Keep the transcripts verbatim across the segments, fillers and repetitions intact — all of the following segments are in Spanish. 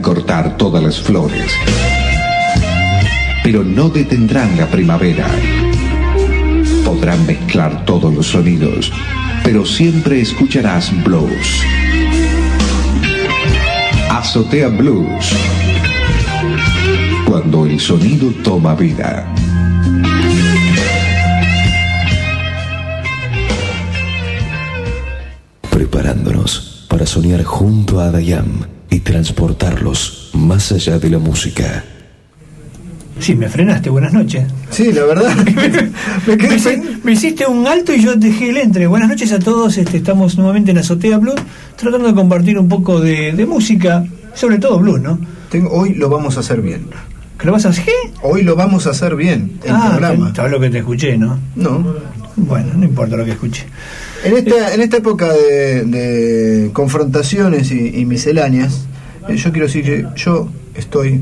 cortar todas las flores, pero no detendrán la primavera. Podrán mezclar todos los sonidos, pero siempre escucharás blues. Azotea Blues, cuando el sonido toma vida. Preparándonos para soñar junto a Dayam y transportarlos más allá de la música. Sí, me frenaste, buenas noches. Sí, la verdad. me, me, me, me hiciste un alto y yo dejé el entre. Buenas noches a todos, este, estamos nuevamente en Azotea Blues, tratando de compartir un poco de, de música, sobre todo blues, ¿no? Tengo, hoy lo vamos a hacer bien. ¿Que lo vas a hacer? Hoy lo vamos a hacer bien, el ah, programa. ¿Sabes lo que te escuché, no? No. Bueno, no importa lo que escuché. En esta, en esta época de, de confrontaciones y, y misceláneas, eh, yo quiero decir que yo estoy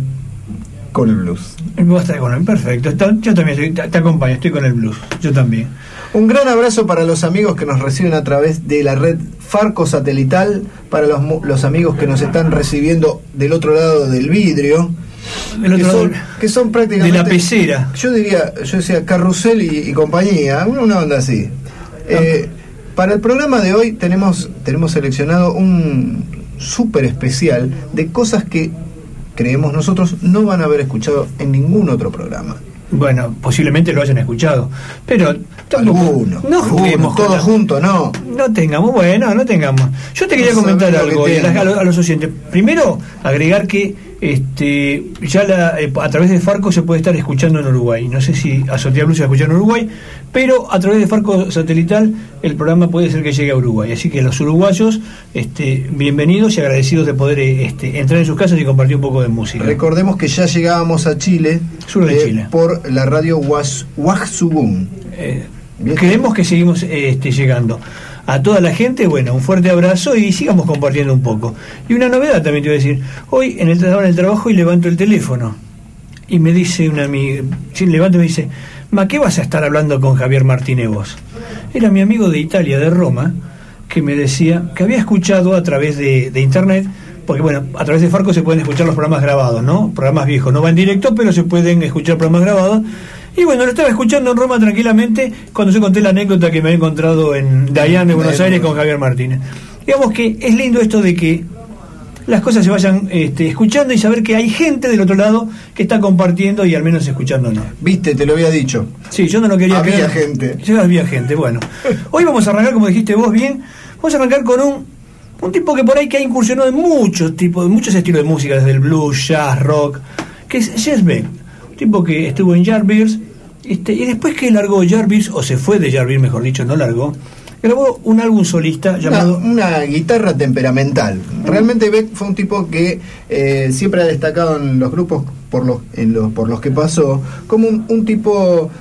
con el blues. Vos a estar con el perfecto. Yo también estoy, te, te acompaño, estoy con el blues. Yo también. Un gran abrazo para los amigos que nos reciben a través de la red Farco Satelital, para los, los amigos que nos están recibiendo del otro lado del vidrio, del otro que, son, lado que son prácticamente de la pecera. Yo diría, yo decía Carrusel y, y compañía, una, una onda así. Eh, para el programa de hoy tenemos, tenemos seleccionado un súper especial de cosas que creemos nosotros no van a haber escuchado en ningún otro programa. Bueno, posiblemente lo hayan escuchado, pero alguno, no juguemos todos juntos, no. No tengamos, bueno, no tengamos. Yo te quería no comentar algo a, a, a los oyentes. Primero, agregar que este ya la, eh, a través de Farco se puede estar escuchando en Uruguay. No sé si Azotea Blues se va a escuchar en Uruguay, pero a través de Farco Satelital el programa puede ser que llegue a Uruguay. Así que los uruguayos, este, bienvenidos y agradecidos de poder este, entrar en sus casas y compartir un poco de música. Recordemos que ya llegábamos a Chile, sur de eh, Chile, por la radio Huaxubún. Eh, creemos que seguimos este, llegando. A toda la gente, bueno, un fuerte abrazo y sigamos compartiendo un poco. Y una novedad también te voy a decir. Hoy en el, en el trabajo y levanto el teléfono y me dice una amiga, sí, levanto y me dice: Ma, ¿qué vas a estar hablando con Javier Martínez vos? Era mi amigo de Italia, de Roma, que me decía que había escuchado a través de, de internet, porque bueno, a través de Farco se pueden escuchar los programas grabados, ¿no? Programas viejos, no va en directo, pero se pueden escuchar programas grabados. Y bueno, lo estaba escuchando en Roma tranquilamente cuando yo conté la anécdota que me había encontrado en Dayan de Buenos Aires con Javier Martínez. Digamos que es lindo esto de que las cosas se vayan este, escuchando y saber que hay gente del otro lado que está compartiendo y al menos escuchándonos. Viste, te lo había dicho. Sí, yo no lo quería había creer. gente. Sí, había gente, bueno. Hoy vamos a arrancar, como dijiste vos bien, vamos a arrancar con un, un tipo que por ahí que ha incursionado en muchos tipos, muchos estilos de música, desde el blues, jazz, rock, que es Jeff Beck. Tipo que estuvo en Yardbirds, este, y después que largó Yardbirds, o se fue de Yardbirds, mejor dicho, no largó, grabó un álbum solista llamado... Una, una guitarra temperamental. Realmente Beck fue un tipo que eh, siempre ha destacado en los grupos por los, en los, por los que pasó, como un, un tipo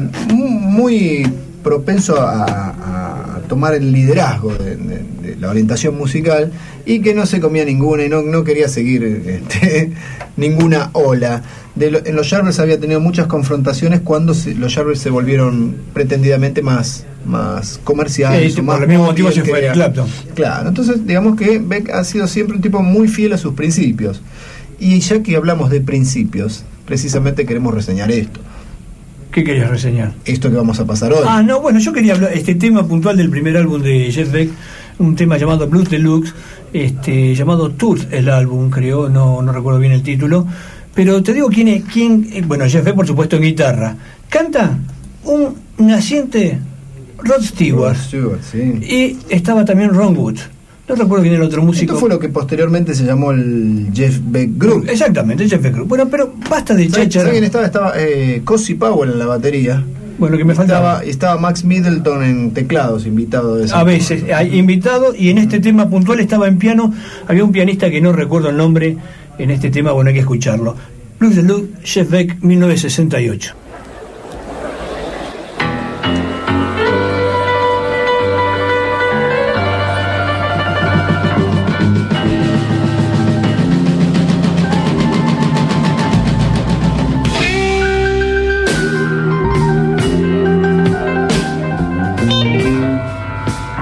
muy propenso a, a tomar el liderazgo de, de, de la orientación musical, y que no se comía ninguna y no, no quería seguir este, ninguna ola. De lo, en los Yardbirds había tenido muchas confrontaciones cuando se, los Yardbirds se volvieron pretendidamente más, más comerciales. Sí, más por el mismo motivo se fue Clapton. Claro, entonces digamos que Beck ha sido siempre un tipo muy fiel a sus principios. Y ya que hablamos de principios, precisamente queremos reseñar esto. ¿Qué querías reseñar? Esto que vamos a pasar hoy. Ah, no, bueno, yo quería hablar este tema puntual del primer álbum de Jeff Beck, un tema llamado Blues Deluxe, este, llamado Tour, el álbum, creo, no, no recuerdo bien el título, pero te digo quién es, quién, bueno, Jeff Beck por supuesto en guitarra, canta un naciente Rod Stewart, Rod Stewart, sí. Y estaba también Ron Wood. No recuerdo quién era el otro músico. Esto fue lo que posteriormente se llamó el Jeff Beck Group. Exactamente, el Jeff Beck Group. Bueno, pero basta de cháchara. ¿Sabes quién estaba? Estaba eh, Cozy Powell en la batería. Bueno, que me faltaba. Estaba, estaba Max Middleton en teclados, invitado de ese A veces, hay invitado, y en este tema puntual estaba en piano. Había un pianista que no recuerdo el nombre en este tema, bueno, hay que escucharlo. Blues Deluxe, Jeff Beck, mil novecientos sesenta y ocho.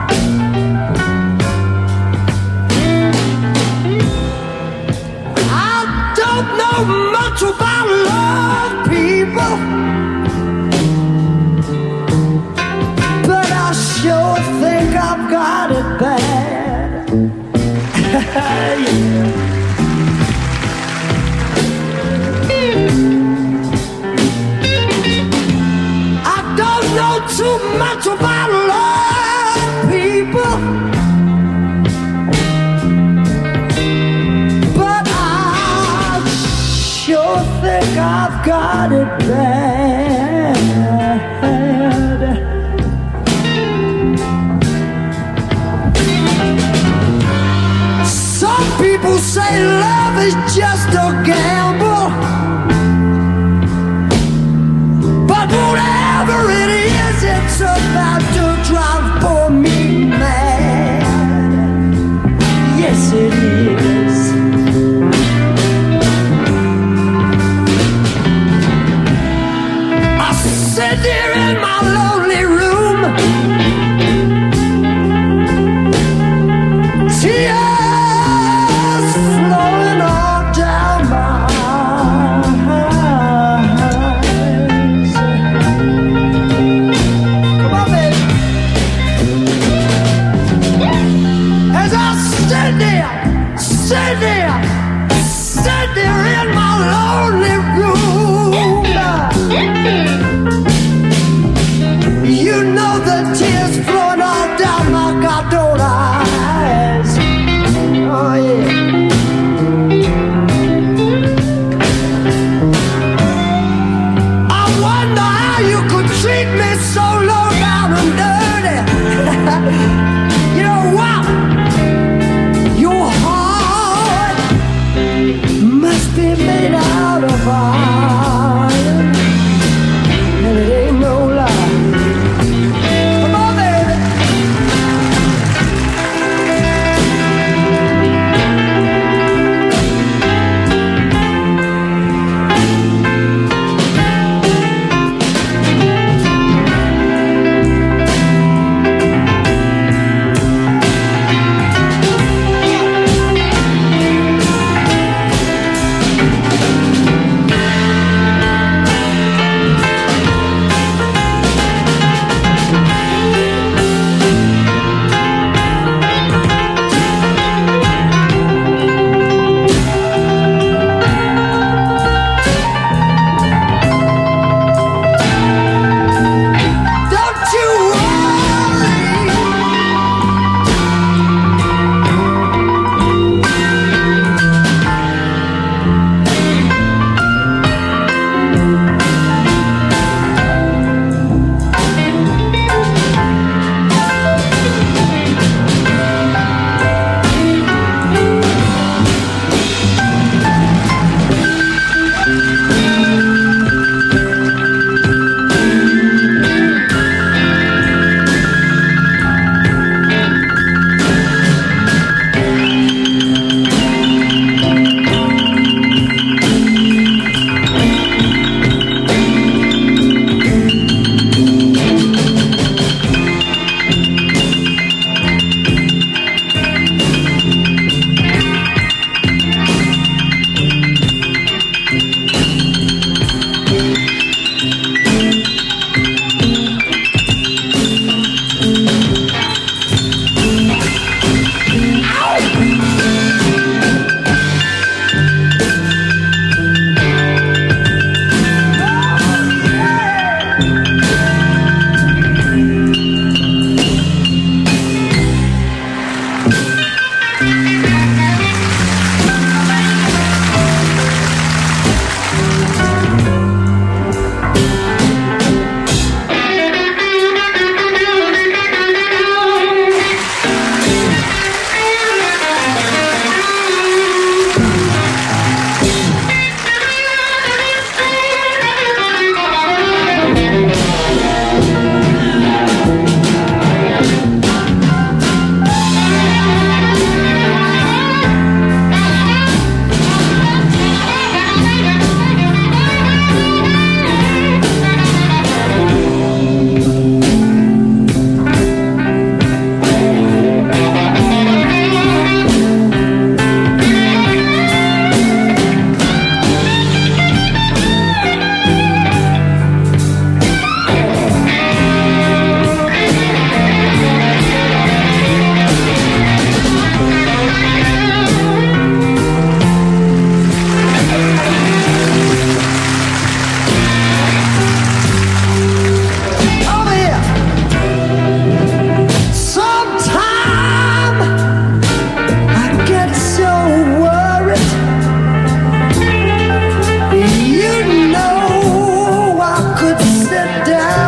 I too much about love, people, but I sure think I've got it bad. Some people say love is just a gamble, but whatever it is, it's about to drive for me mad. Yes, it is. I sit there in my lonely room, tears flowing all down my eyes. Come on, baby. As I sit there, sit there, sit there in my lonely room, you know the tears flowing all down my goddamn eyes. Oh yeah. I wonder how you could treat me so low down and dirty. You know what? Your heart must be made out of iron, and it ain't no lie. Come on, baby.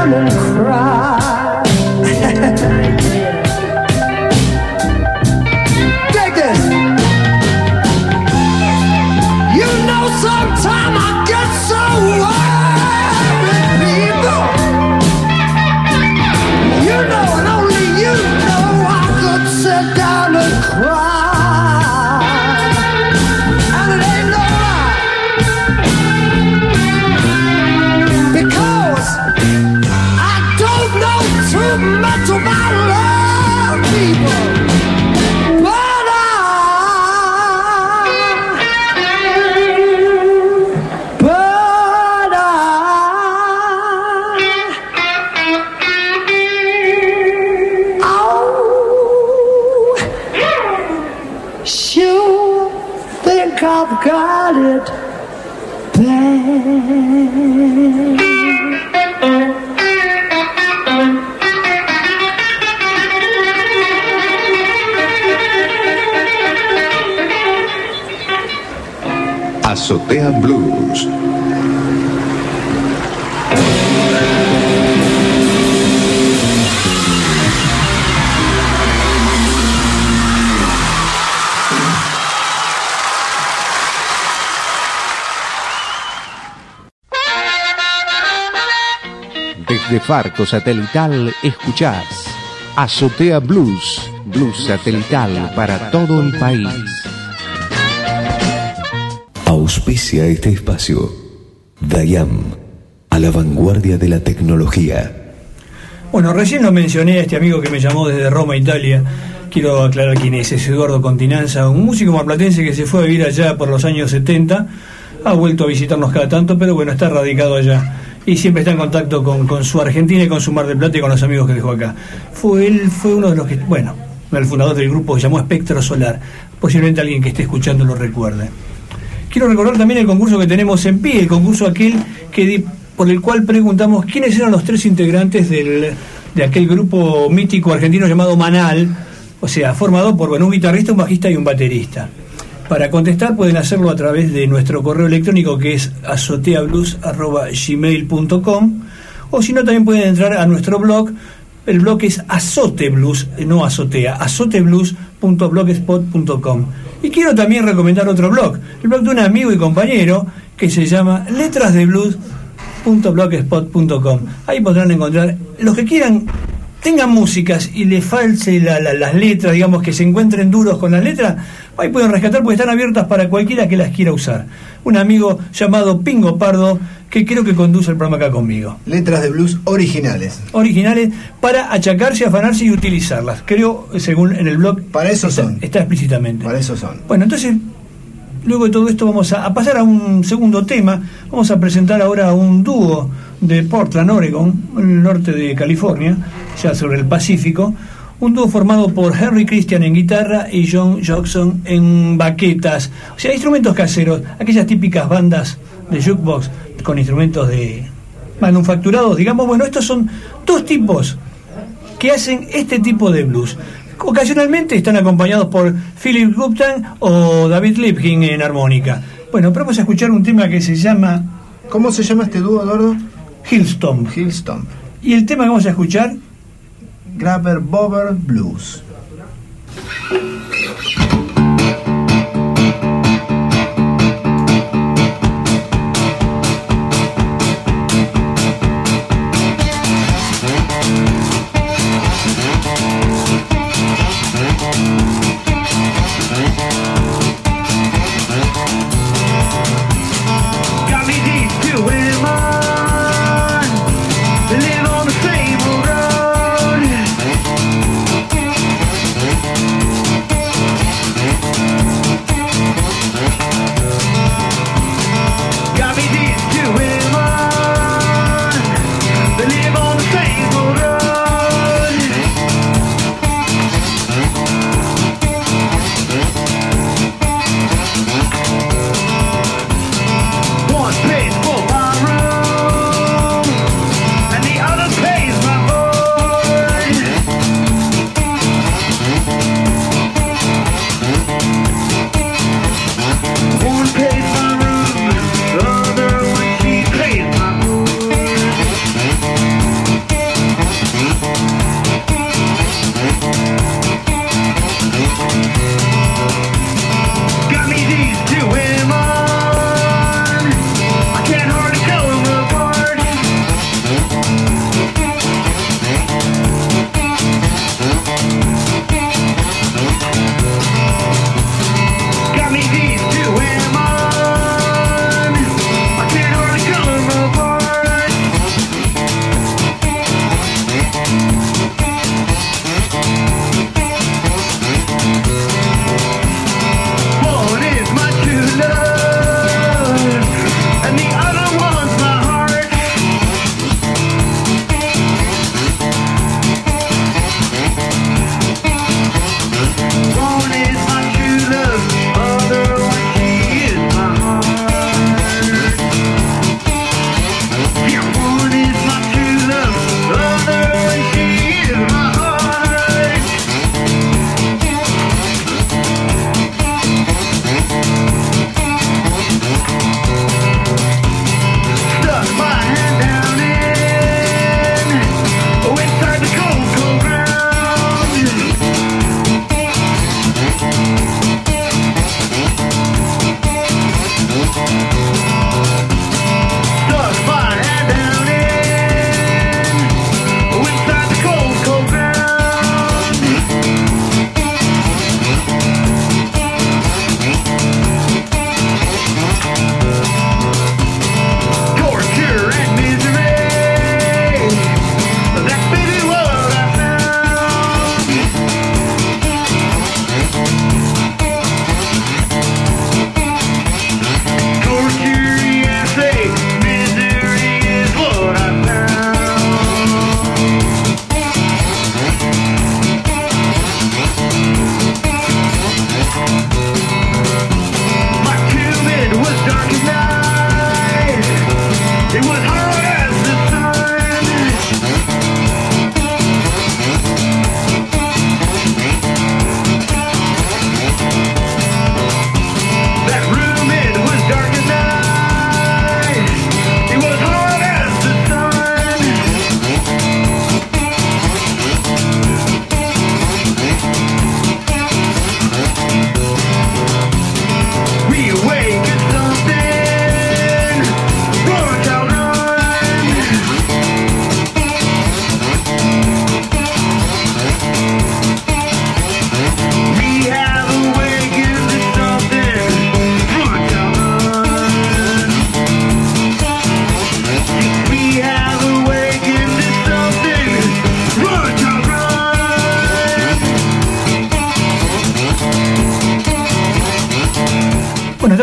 down and cry. Take this. You know, sometimes I get so worried, people. You know, and only you know I could sit down and cry. And it ain't no lie, because I don't know too much about love, people. But I, but I, oh, sure think I've got it bad. Azotea Blues. Desde Farco Satelital escuchás Azotea Blues, blues satelital para todo el país. Auspicia este espacio Dayam, a la vanguardia de la tecnología. Bueno, recién lo mencioné a este amigo que me llamó desde Roma, Italia. Quiero aclarar quién es, es Eduardo Continanza, un músico marplatense que se fue a vivir allá por los años setenta. Ha vuelto a visitarnos cada tanto, pero bueno, está radicado allá y siempre está en contacto con, con su Argentina y con su Mar del Plata y con los amigos que dejó acá. Fue él fue uno de los que, bueno, el fundador del grupo que se llamó Espectro Solar. Posiblemente alguien que esté escuchando lo recuerde. Quiero recordar también el concurso que tenemos en pie, el concurso aquel que di, por el cual preguntamos quiénes eran los tres integrantes del, de aquel grupo mítico argentino llamado Manal, o sea, formado por bueno, un guitarrista, un bajista y un baterista. Para contestar pueden hacerlo a través de nuestro correo electrónico, que es azoteablues arroba gmail punto com, o si no también pueden entrar a nuestro blog. El blog es azoteblues, no azotea, azoteblues punto blogspot punto com. Y quiero también recomendar otro blog, el blog de un amigo y compañero que se llama letrasdeblues punto blogspot punto com. Ahí podrán encontrar los que quieran, tengan músicas y les false la, la, las letras, digamos, que se encuentren duros con las letras, ahí pueden rescatar porque están abiertas para cualquiera que las quiera usar. Un amigo llamado Pingo Pardo, que creo que conduce el programa acá conmigo. Letras de blues originales. Originales para achacarse, afanarse y utilizarlas. Creo, según en el blog, para eso está, son. Está explícitamente. Para eso son. Bueno, entonces, luego de todo esto vamos a, a pasar a un segundo tema. Vamos a presentar ahora a un dúo de Portland, Oregon, en el norte de California, ya sobre el Pacífico. Un dúo formado por Henry Christian en guitarra y John Jackson en baquetas, o sea, instrumentos caseros, aquellas típicas bandas de jukebox con instrumentos de manufacturados, digamos. Bueno, estos son dos tipos que hacen este tipo de blues. Ocasionalmente están acompañados por Philip Gupta o David Lipkin en armónica. Bueno, pero vamos a escuchar un tema que se llama... ¿Cómo se llama este dúo, Eduardo? Hillstomp. Hillstomp. Y el tema que vamos a escuchar... Grabber Bobber Blues. Live on the same road.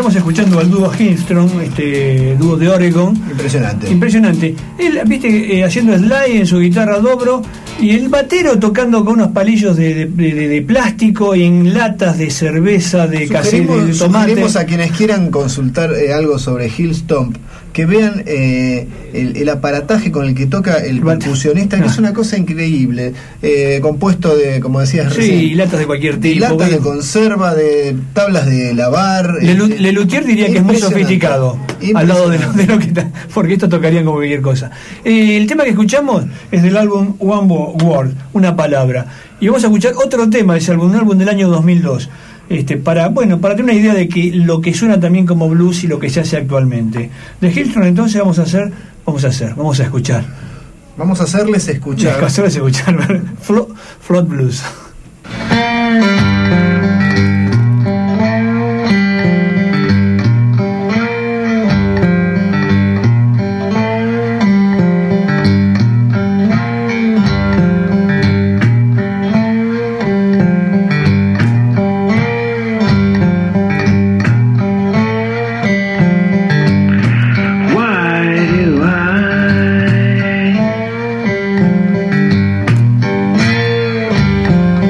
estamos escuchando al dúo Hillstrom, este dúo de Oregon. Impresionante. Impresionante. Él, viste, eh, haciendo slide en su guitarra dobro, y el batero tocando con unos palillos de, de, de, de plástico y en latas de cerveza, de casero, de tomate. Sugerimos a quienes quieran consultar eh, algo sobre Hillstomp, que vean eh, el, el aparataje con el que toca el percusionista, que no. es una cosa increíble, eh, compuesto de, como decías sí, recién, y latas de cualquier tipo, latas bueno. de conserva, de tablas de lavar. Le, eh, Luthier diría que es muy sofisticado al lado de lo, de lo que está, porque esto tocarían como cualquier cosa. Eh, el tema que escuchamos es del álbum One Word, una palabra, y vamos a escuchar otro tema de ese álbum, un álbum del año dos mil dos. Este, para, bueno, para tener una idea de que lo que suena también como blues y lo que se hace actualmente. De Hillstrom, entonces vamos a hacer, vamos a hacer, vamos a escuchar. Vamos a hacerles escuchar. Vamos a hacerles escuchar. Float, Float Blues. Why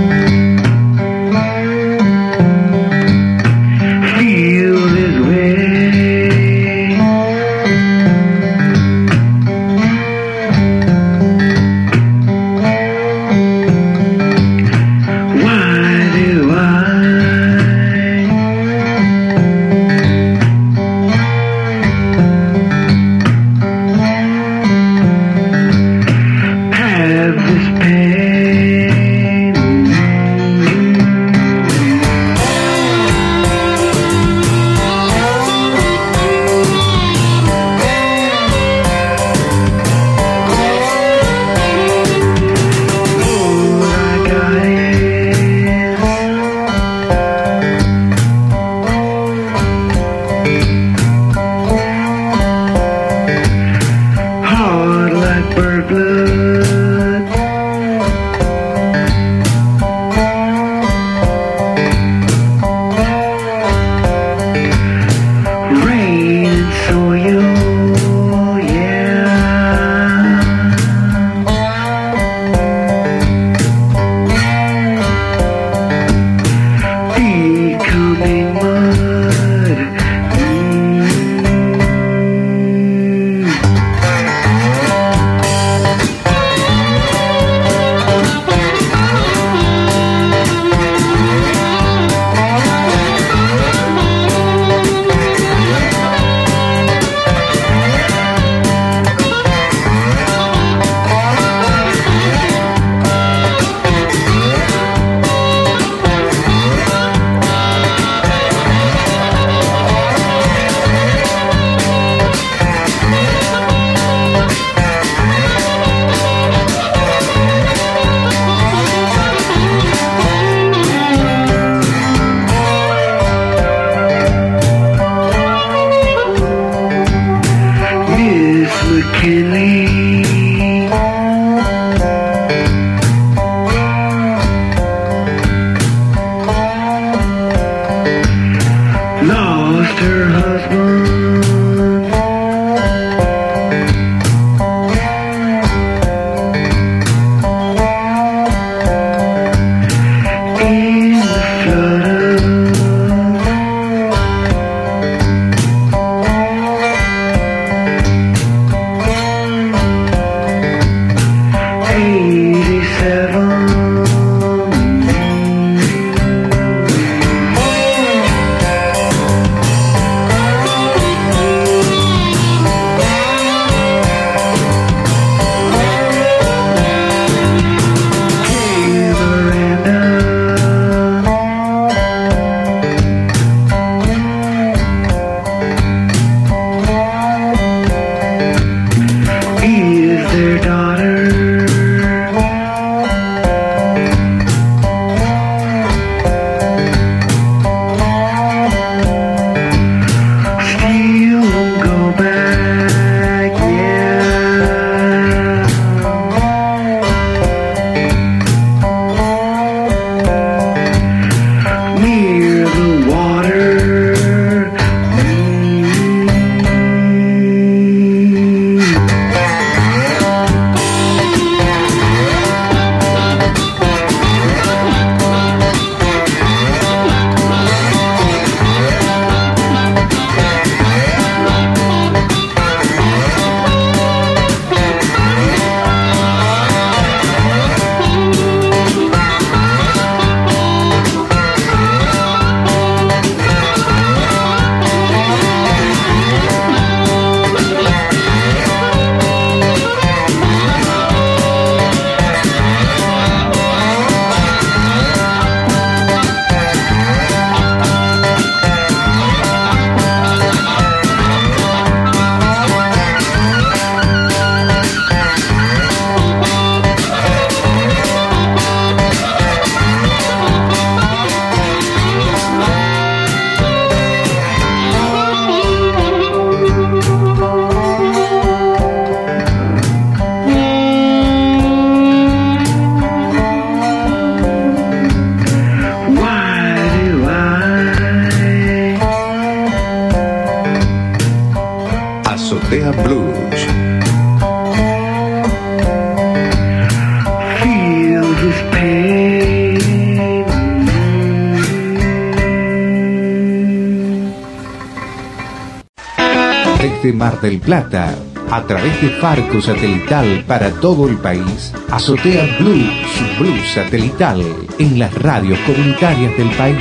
desde Mar del Plata, a través de Farco Satelital para todo el país, Azotea Blues, Blues Satelital, en las radios comunitarias del país.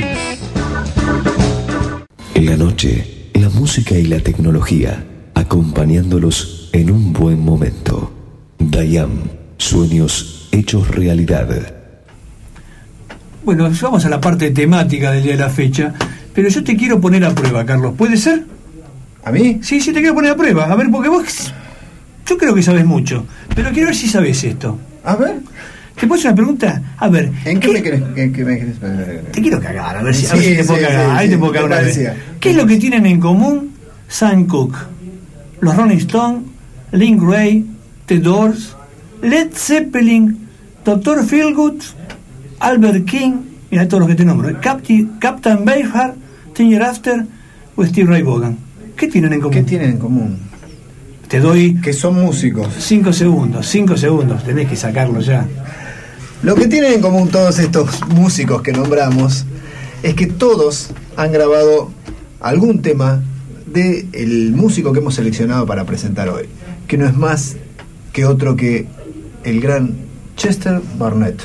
En la noche, la música y la tecnología, acompañándolos en un buen momento. Dayam, sueños hechos realidad. Bueno, vamos a la parte temática del día de la fecha, pero yo te quiero poner a prueba, Carlos. ¿Puede ser? ¿A mí? Sí, sí, te quiero poner a prueba. A ver, porque vos, yo creo que sabes mucho, pero quiero ver si sabes esto. A ver. ¿Te puedo hacer una pregunta? A ver. ¿En qué, qué me querés? ¿Qué, qué me querés? Te quiero cagar, a ver si, Sí, a ver si te sí, puedo sí, cagar. sí, Ahí sí, te puedo cagar me una vez. parecía. ¿Qué es lo que tienen en común Sam Cooke, los Rolling Stones, Link Wray, The Doors, Led Zeppelin, doctor Feelgood, Albert King, mira todos los que te nombro, Captain, Captain Beefheart, Ten Years After o Steve Ray Vaughan? ¿Qué tienen en común? ¿Qué tienen en común? Te doy Que son músicos. cinco segundos, cinco segundos, tenés que sacarlo ya. Lo que tienen en común todos estos músicos que nombramos es que todos han grabado algún tema del músico que hemos seleccionado para presentar hoy, que no es más que otro que el gran Chester Barnett.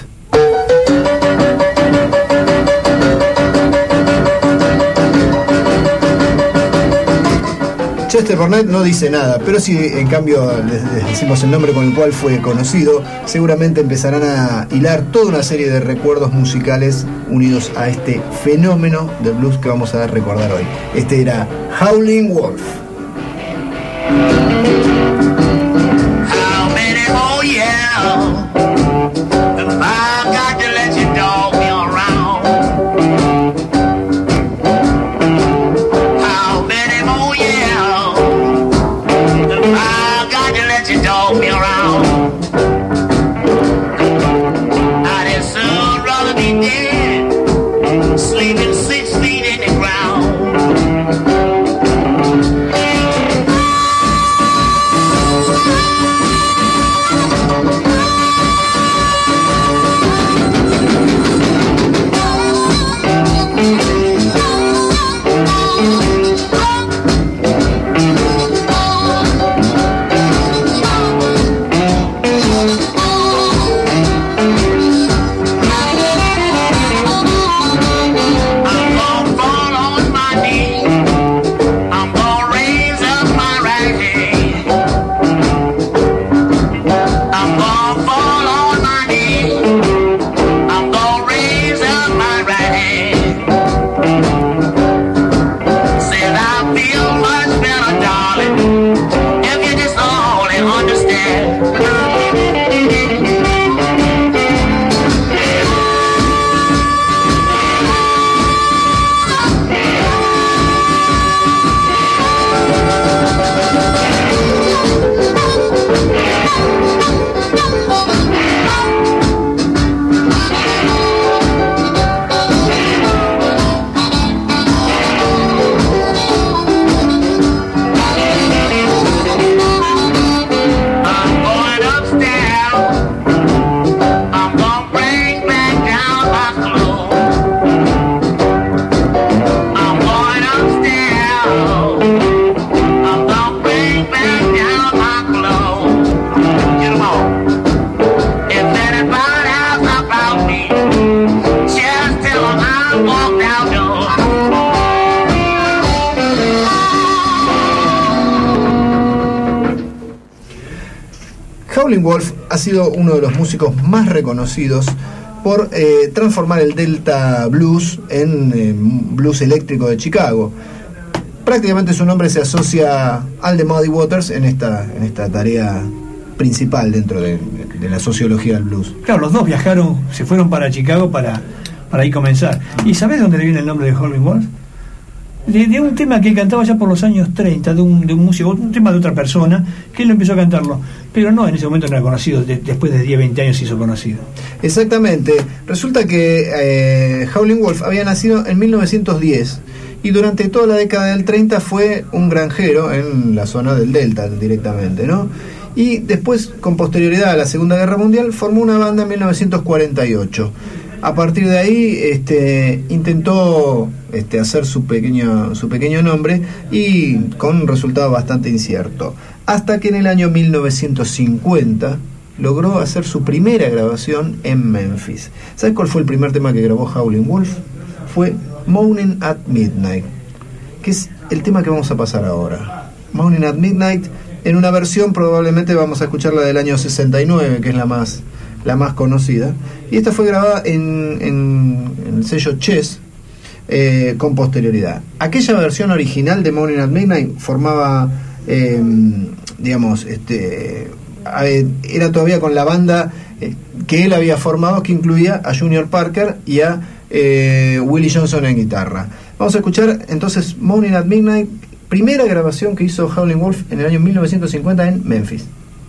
Chester Barnett no dice nada, pero si en cambio les, les decimos el nombre con el cual fue conocido, seguramente empezarán a hilar toda una serie de recuerdos musicales unidos a este fenómeno del blues que vamos a recordar hoy. Este era Howlin' Wolf. How many more years have I got to let you dog me around? How many more years have I got to let you dog me around? I'd as soon rather be dead, sleeping six feet in the ground. Howlin' Wolf ha sido uno de los músicos más reconocidos por eh, transformar el Delta Blues en eh, blues eléctrico de Chicago. Prácticamente su nombre se asocia al de Muddy Waters en esta, en esta tarea principal dentro de, de la sociología del blues. Claro, los dos viajaron, se fueron para Chicago para, para ahí comenzar. ¿Y sabés dónde le viene el nombre de Howlin' Wolf? De, de un tema que cantaba ya por los años treinta, de un, de un músico, un tema de otra persona, que él empezó a cantarlo, pero no, en ese momento no era conocido, de, después de diez, veinte años se hizo conocido. Exactamente, resulta que eh, Howlin' Wolf había nacido en mil novecientos diez y durante toda la década del treinta fue un granjero en la zona del Delta directamente, ¿no? Y después, con posterioridad a la Segunda Guerra Mundial, formó una banda en mil novecientos cuarenta y ocho. a partir de ahí este, intentó este, hacer su pequeño, su pequeño nombre, y con un resultado bastante incierto. Hasta que en el año mil novecientos cincuenta logró hacer su primera grabación en Memphis. ¿Sabes cuál fue el primer tema que grabó Howlin' Wolf? Fue Moaning at Midnight, que es el tema que vamos a pasar ahora. Moaning at Midnight, en una versión probablemente vamos a escuchar la del año sesenta y nueve, que es la más, la más conocida, y esta fue grabada en, en, en el sello Chess eh, con posterioridad. Aquella versión original de Moaning at Midnight formaba eh, digamos este eh, era todavía con la banda eh, que él había formado, que incluía a Junior Parker y a eh, Willie Johnson en guitarra. Vamos a escuchar entonces Moaning at Midnight, primera grabación que hizo Howlin' Wolf en el año mil novecientos cincuenta en Memphis.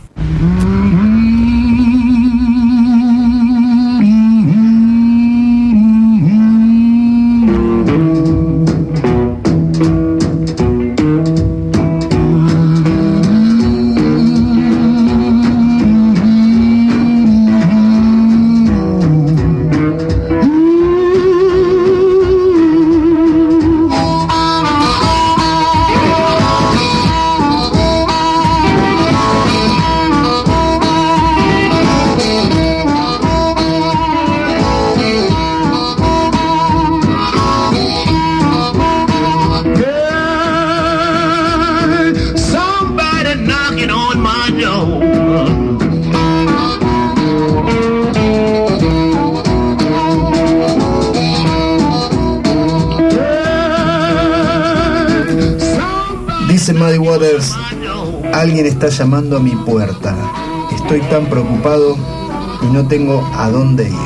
Dice Muddy Waters: alguien está llamando a mi puerta. Estoy tan preocupado y no tengo a dónde ir.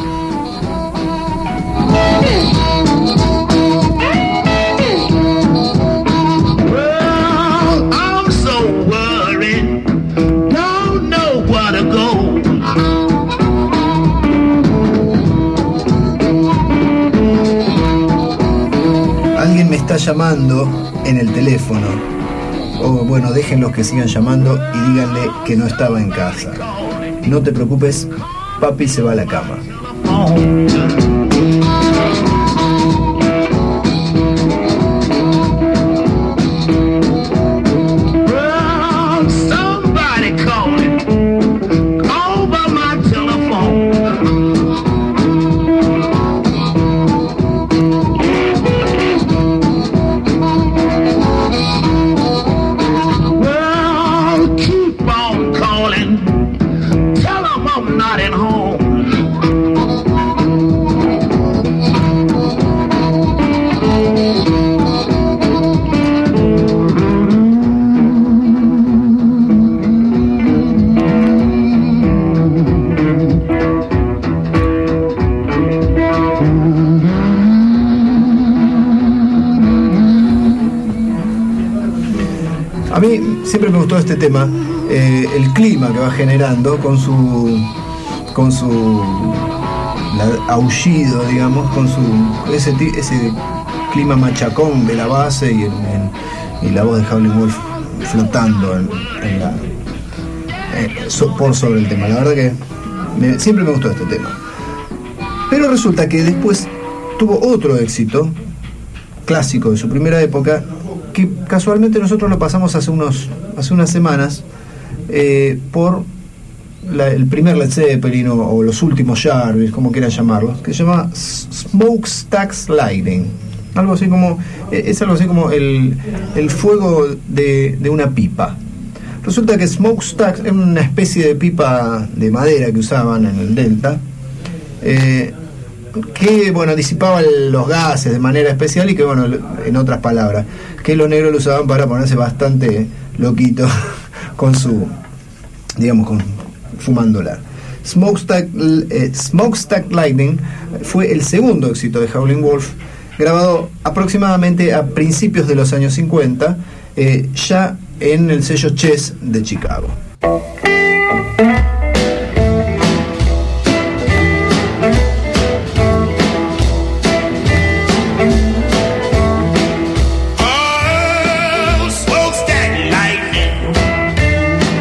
Alguien me está llamando en el teléfono. O bueno, déjenlos que sigan llamando y díganle que no estaba en casa. No te preocupes, papi se va a la cama. A mí siempre me gustó este tema, eh, el clima que va generando con su con su la, aullido, digamos, con su ese ese clima machacón de la base y, el, el, y la voz de Howlin' Wolf flotando en, en la, eh, so, por sobre el tema. La verdad que me, siempre me gustó este tema. Pero resulta que después tuvo otro éxito clásico de su primera época, que casualmente nosotros lo pasamos hace unos hace unas semanas eh, por la, el primer Led Zeppelin o, o los últimos Jarvis, como quieran llamarlos, que se llama Smokestack Sliding, algo así como es algo así como el, el fuego de, de una pipa. Resulta que Smokestack es una especie de pipa de madera que usaban en el Delta, eh, que bueno, disipaba los gases de manera especial, y que bueno, en otras palabras, que los negros lo usaban para ponerse bastante loquito con su, digamos, con fumándola. Smokestack, eh, Smokestack Lightning fue el segundo éxito de Howlin' Wolf, grabado aproximadamente a principios de los años cincuenta, eh, ya en el sello Chess de Chicago.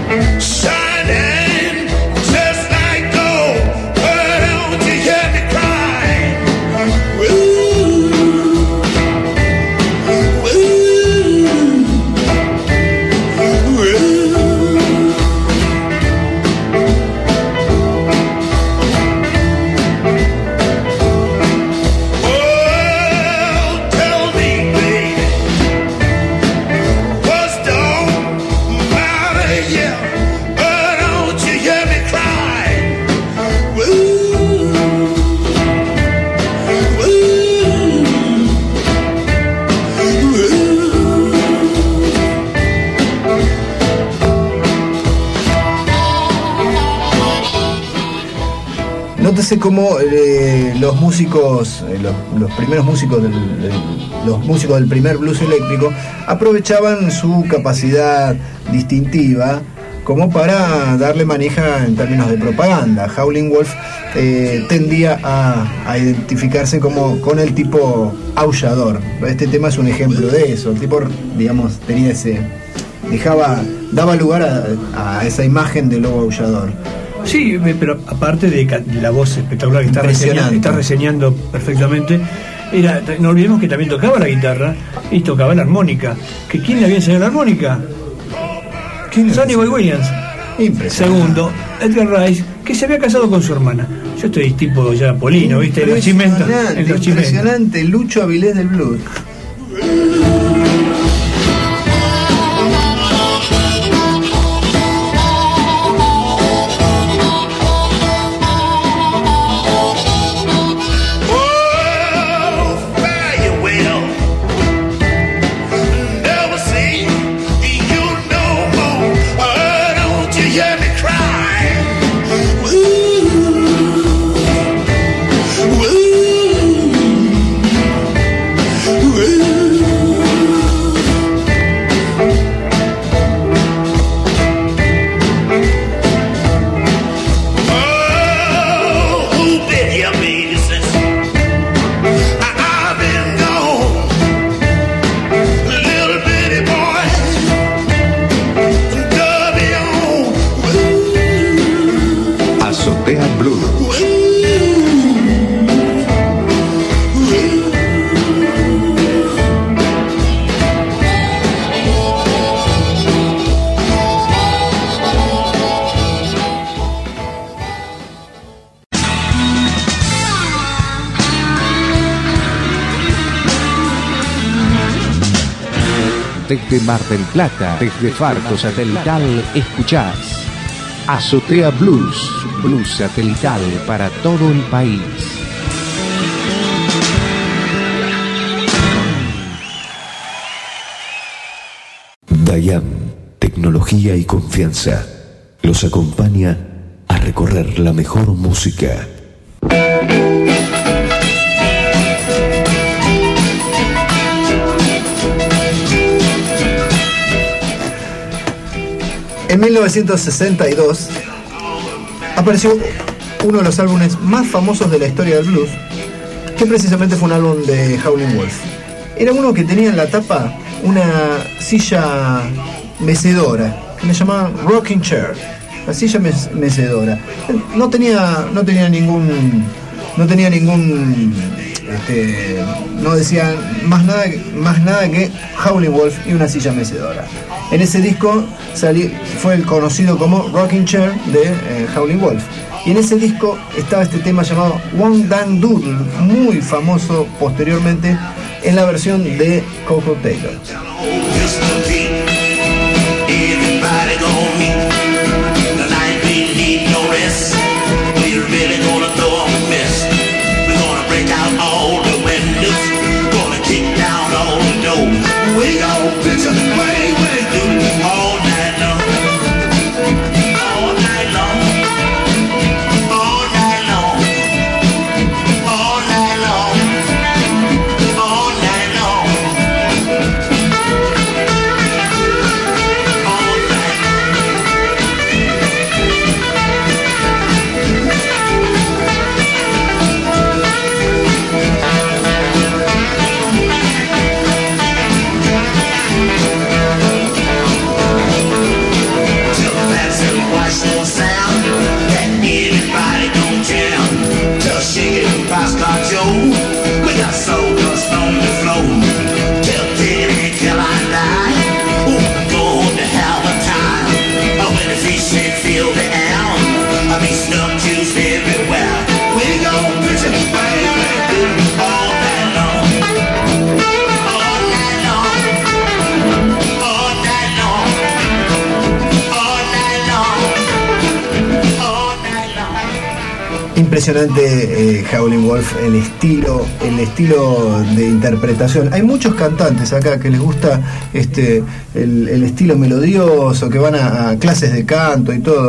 Shining just like gold. Well, would you hear me cry? nótese cómo eh, los músicos, eh, los, los primeros músicos del, del, los músicos del primer blues eléctrico aprovechaban su capacidad distintiva como para darle manija en términos de propaganda. Howlin' Wolf eh, tendía a, a identificarse como con el tipo aullador. Este tema es un ejemplo de eso. El tipo, digamos, tenía ese, dejaba, daba lugar a, a esa imagen del lobo aullador. Sí, pero aparte de la voz espectacular que está reseñando, está reseñando perfectamente, era, no olvidemos que también tocaba la guitarra y tocaba la armónica. ¿Que quién le había enseñado la armónica? Sonny Boy Williams. Segundo, Edgar Rice, que se había casado con su hermana. Yo estoy tipo ya polino, ¿viste? En los chimentos. En los impresionante, chimentos. Lucho Avilés del blues. Desde Mar del Plata, desde Farco Satelital, escuchás Azotea Blues, blues satelital para todo el país. Dayan, tecnología y confianza, los acompaña a recorrer la mejor música. En mil novecientos sesenta y dos apareció uno de los álbumes más famosos de la historia del blues, que precisamente fue un álbum de Howlin' Wolf. Era uno que tenía en la tapa una silla mecedora, que le llamaban rocking chair, la silla mes- mecedora. No tenía, no tenía ningún, no tenía ningún, este, no decía más nada, más nada que Howlin' Wolf y una silla mecedora. En ese disco salí, fue el conocido como Rocking Chair de eh, Howlin' Wolf. Y en ese disco estaba este tema llamado One Dang Doodle, muy famoso posteriormente en la versión de Coco Taylor. Impresionante eh, Howlin' Wolf, el estilo, el estilo de interpretación. Hay muchos cantantes acá que les gusta este el, el estilo melodioso, que van a, a clases de canto y todo.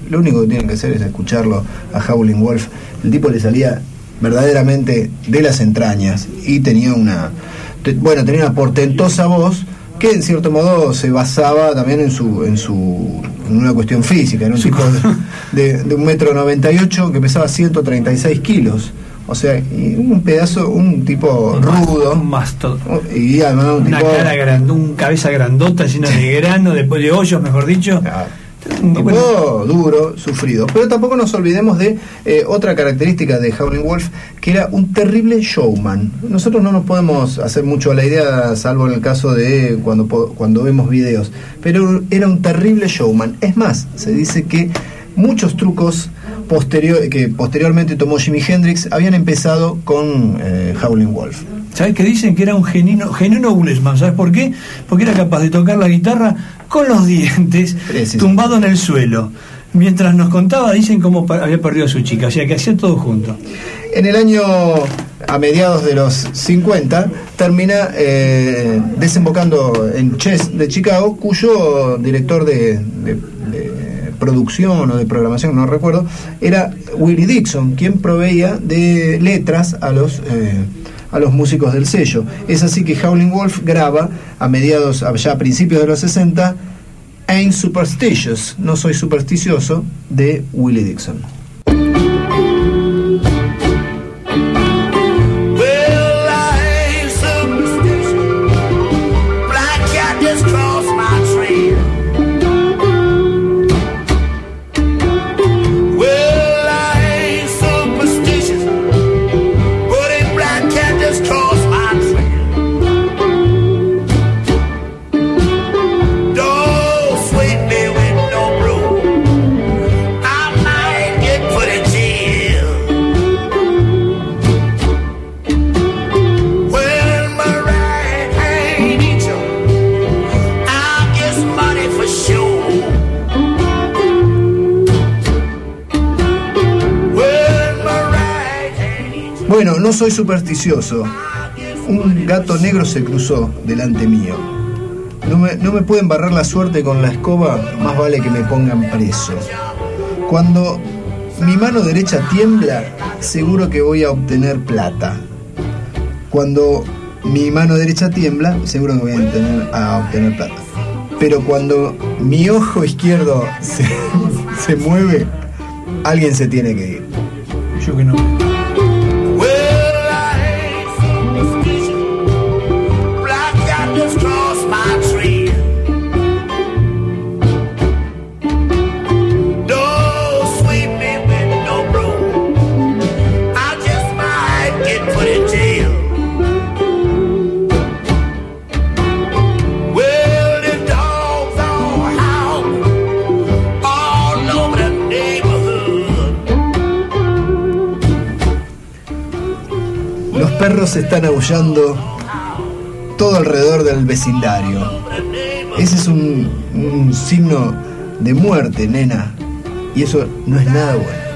lo único que tienen que hacer es escucharlo a Howlin' Wolf. El tipo le salía verdaderamente de las entrañas y tenía una, bueno, tenía una portentosa voz que en cierto modo se basaba también en su en su en una cuestión física. Era un tipo de, de, de un metro noventa y ocho que pesaba ciento treinta y seis kilos. O sea, y un pedazo, un tipo un rudo, un masto, y además un una tipo, cara grande, un cabeza grandota llena de grano, después de hoyos, mejor dicho. Claro. Un tipo bueno, duro, sufrido. Pero tampoco nos olvidemos de eh, otra característica de Howlin' Wolf, que era un terrible showman. Nosotros no nos podemos hacer mucho a la idea, salvo en el caso de cuando, cuando vemos videos, pero era un terrible showman. Es más, se dice que muchos trucos posterior, que posteriormente tomó Jimi Hendrix habían empezado con eh, Howlin' Wolf. ¿Sabes qué dicen? Que era un genuino, genuino bluesman. ¿Sabes por qué? Porque era capaz de tocar la guitarra con los dientes, tumbado en el suelo. Mientras nos contaba, dicen cómo había perdido a su chica, o sea que hacía todo junto. En el año, a mediados de los cincuenta, termina eh, desembocando en Chess de Chicago, cuyo director de, de, de producción o de programación, no recuerdo, era Willie Dixon, quien proveía de letras a los... Eh, a los músicos del sello. Es así que Howlin' Wolf graba a mediados, ya a principios de los sesenta, Ain't Superstitious, no soy supersticioso, de Willie Dixon. Bueno, no soy supersticioso. Un gato negro se cruzó delante mío. No me, no me pueden barrer la suerte con la escoba, más vale que me pongan preso. Cuando mi mano derecha tiembla, seguro que voy a obtener plata. Cuando mi mano derecha tiembla, seguro que voy a obtener, a obtener plata. Pero cuando mi ojo izquierdo se, se mueve, alguien se tiene que ir. Yo que no. Los perros están aullando todo alrededor del vecindario. Ese es un, un signo de muerte, nena. Y eso no es nada bueno.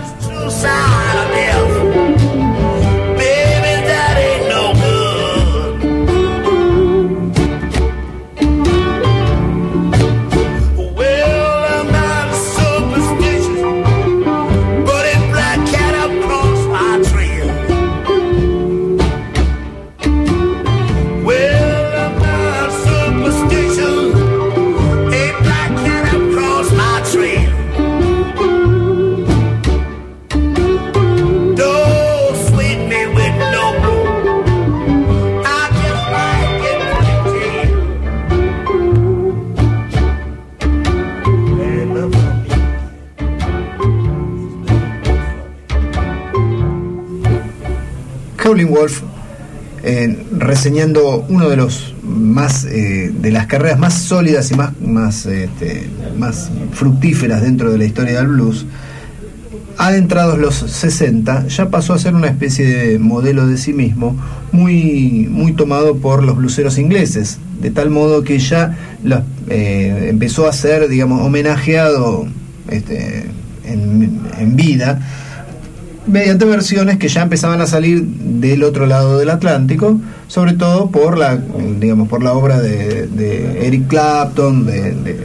Howlin' Wolf, eh, reseñando uno de los más eh, de las carreras más sólidas y más más este, más fructíferas dentro de la historia del blues, adentrados los sesenta, ya pasó a ser una especie de modelo de sí mismo, muy muy tomado por los blueseros ingleses, de tal modo que ya los, eh, empezó a ser, digamos, homenajeado este, en, en vida, mediante versiones que ya empezaban a salir del otro lado del Atlántico, sobre todo por la, digamos, por la obra de, de Eric Clapton, de, de,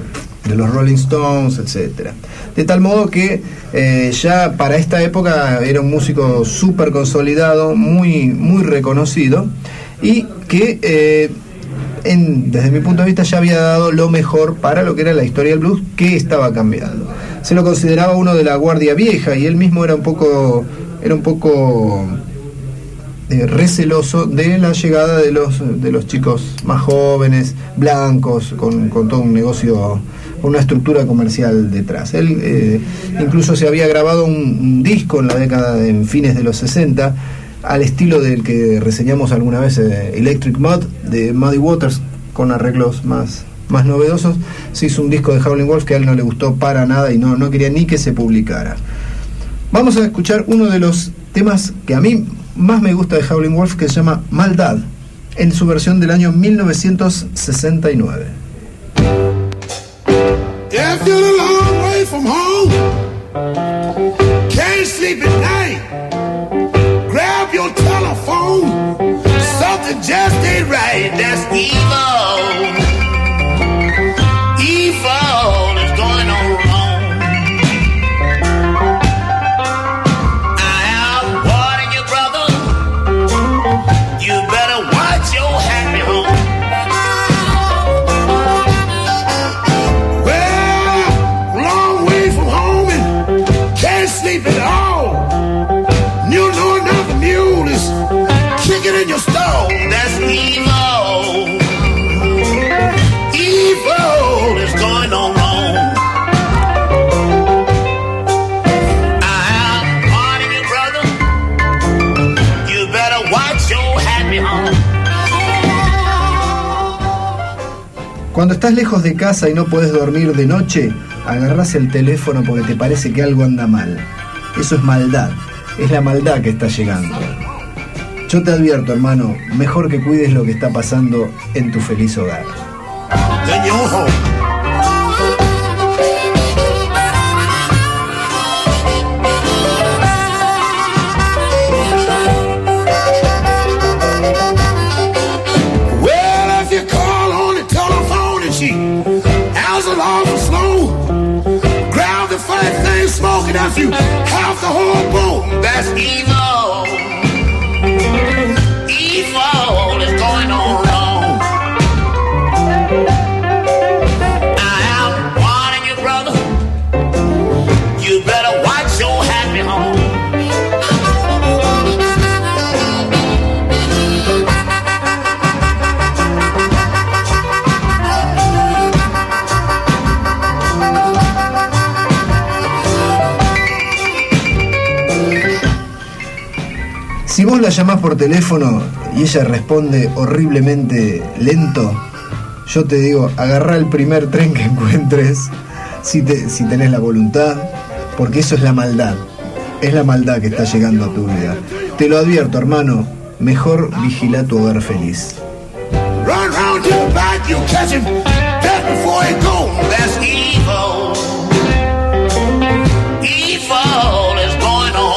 de los Rolling Stones, etcétera. De tal modo que eh, ya para esta época era un músico súper consolidado, muy, muy reconocido, y que eh, en, desde mi punto de vista ya había dado lo mejor para lo que era la historia del blues, que estaba cambiando. Se lo consideraba uno de la guardia vieja, y él mismo era un poco era un poco eh, receloso de la llegada de los de los chicos más jóvenes, blancos, con, con todo un negocio, una estructura comercial detrás. Él eh, incluso se había grabado un, un disco en la década de en fines de los sesenta, al estilo del que reseñamos alguna vez, eh, Electric Mud, de Muddy Waters, con arreglos más, más novedosos. Se hizo un disco de Howlin' Wolf que a él no le gustó para nada y no, no quería ni que se publicara. Vamos a escuchar uno de los temas que a mí más me gusta de Howlin' Wolf, que se llama Maldad, en su versión del año mil novecientos sesenta y nueve. If you're a long way from home, can't sleep at night, grab your telephone, something just ain't right. That's evil. Evil is going on wrong. I am warning you, brother, you better watch your happy home. Sleep at all. You know another mule is kicking in your stall. That's evil. Evil is going on wrong. I am warning you, brother, you better watch your happy home. Cuando estás lejos de casa y no puedes dormir de noche, agarrás el teléfono porque te parece que algo anda mal. Eso es maldad, es la maldad que está llegando. Yo te advierto, hermano, mejor que cuides lo que está pasando en tu feliz hogar. Well, if you call on the telephone and she answers awful slow, grab the fat thing smoking out you half the whole boat. That's evil. Evil is going on wrong. I am warning you, brother, you better watch your happy home. Si vos la llamás por teléfono y ella responde horriblemente lento, yo te digo, agarrá el primer tren que encuentres, si, te, si tenés la voluntad, porque eso es la maldad, es la maldad que está llegando a tu vida. Te lo advierto, hermano, mejor vigila tu hogar feliz. Run round to the back, you catch him dead before he go. That's evil. Evil is going on.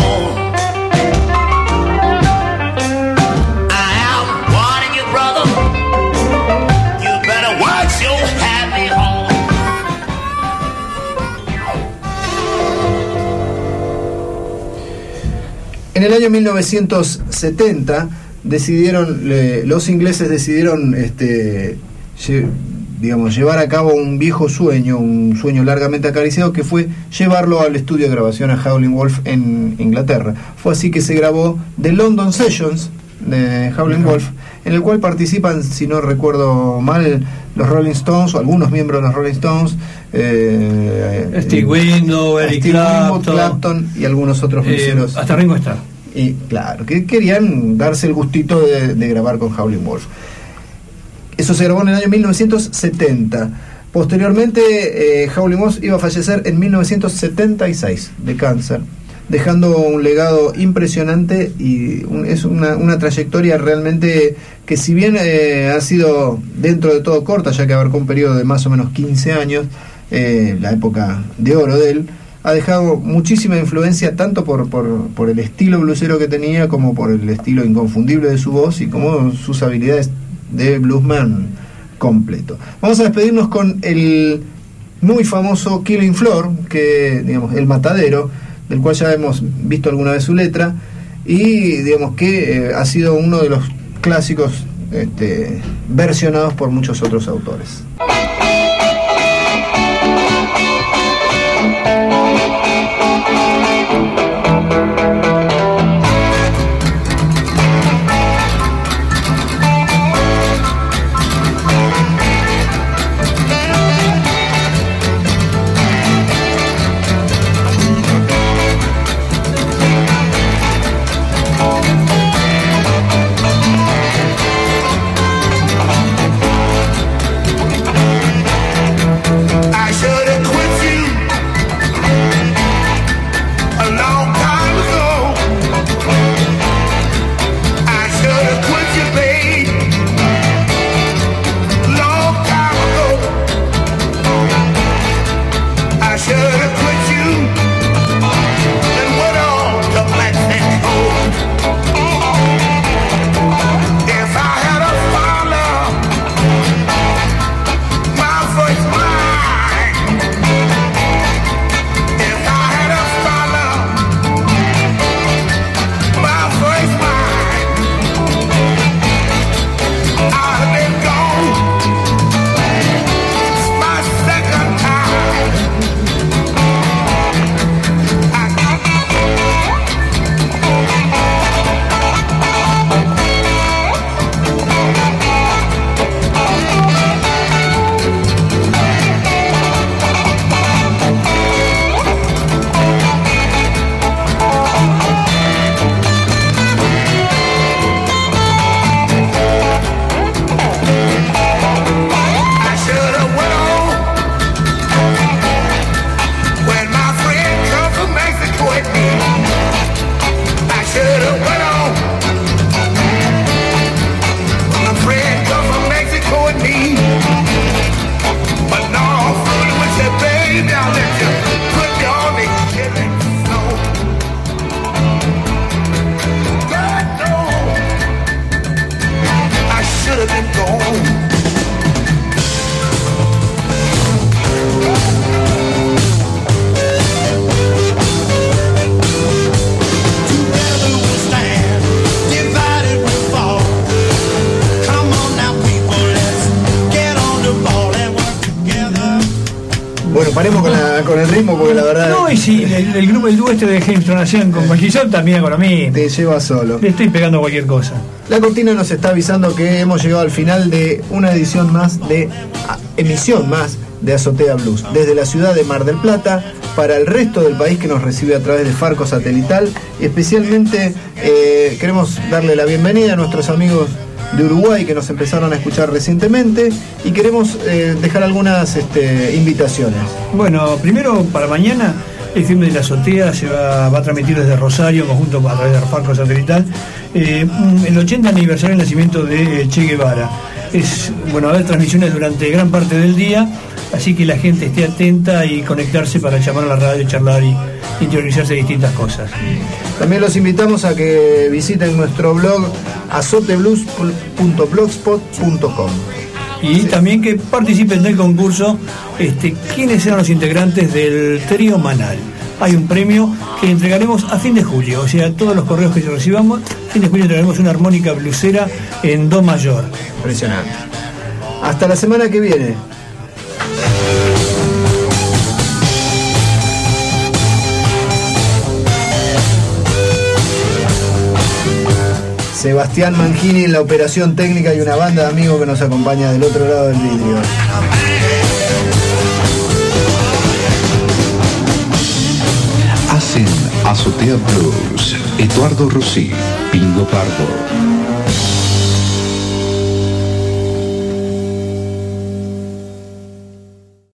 En el año mil novecientos setenta decidieron, eh, los ingleses decidieron, este, lle, digamos, llevar a cabo un viejo sueño, un sueño largamente acariciado, que fue llevarlo al estudio de grabación a Howlin' Wolf en Inglaterra. Fue así que se grabó The London Sessions de Howlin' Wolf, en el cual participan, si no recuerdo mal, los Rolling Stones, o algunos miembros de los Rolling Stones, eh, Steve Winwood, Eric Steve Winwood, Clapton, Clapton y algunos otros blueseros. Eh, hasta Ringo Starr. Y claro, que querían darse el gustito de, de grabar con Howlin' Wolf. Eso se grabó en el año mil novecientos setenta. Posteriormente, eh, Howlin' Wolf iba a fallecer en mil novecientos setenta y seis de cáncer, dejando un legado impresionante y un, es una, una trayectoria realmente que, si bien eh, ha sido dentro de todo corta, ya que abarcó un periodo de más o menos quince años, eh, la época de oro de él, ha dejado muchísima influencia tanto por, por, por el estilo bluesero que tenía, como por el estilo inconfundible de su voz y como sus habilidades de bluesman completo. Vamos a despedirnos con el muy famoso Killing Floor, que digamos El Matadero, del cual ya hemos visto alguna vez su letra, y digamos que eh, ha sido uno de los clásicos este, versionados por muchos otros autores. Paremos con, la, con el ritmo porque la verdad... No, y si el, el grupo, el dúo este de James Donation con Maquillón también con lo mismo. Te lleva solo. Le estoy pegando cualquier cosa. La cortina nos está avisando que hemos llegado al final de una edición más de... A, emisión más de Azotea Blues. Desde la ciudad de Mar del Plata, para el resto del país que nos recibe a través de Farco Satelital. Y especialmente eh, queremos darle la bienvenida a nuestros amigos de Uruguay que nos empezaron a escuchar recientemente y queremos eh, dejar algunas este, invitaciones. Bueno, primero para mañana el filme de la azotea se va, va a transmitir desde Rosario en conjunto a través de Farco Satelital eh, el ochenta aniversario del nacimiento de Che Guevara. Es bueno, va a haber transmisiones durante gran parte del día, así que la gente esté atenta y conectarse para llamar a la radio, charlar y interiorizarse de distintas cosas. También los invitamos a que visiten nuestro blog azoteblues punto blogspot punto com y sí. También que participen del concurso este, quiénes eran los integrantes del trío Manal. Hay un premio que entregaremos a fin de julio, o sea, todos los correos que recibamos, a fin de julio entregaremos una armónica blusera en do mayor. Impresionante. Hasta la semana que viene. Sebastián Mangini en la operación técnica y una banda de amigos que nos acompaña del otro lado del vidrio. Hacen Azotea Blues, Eduardo Rossi, Pingo Pardo.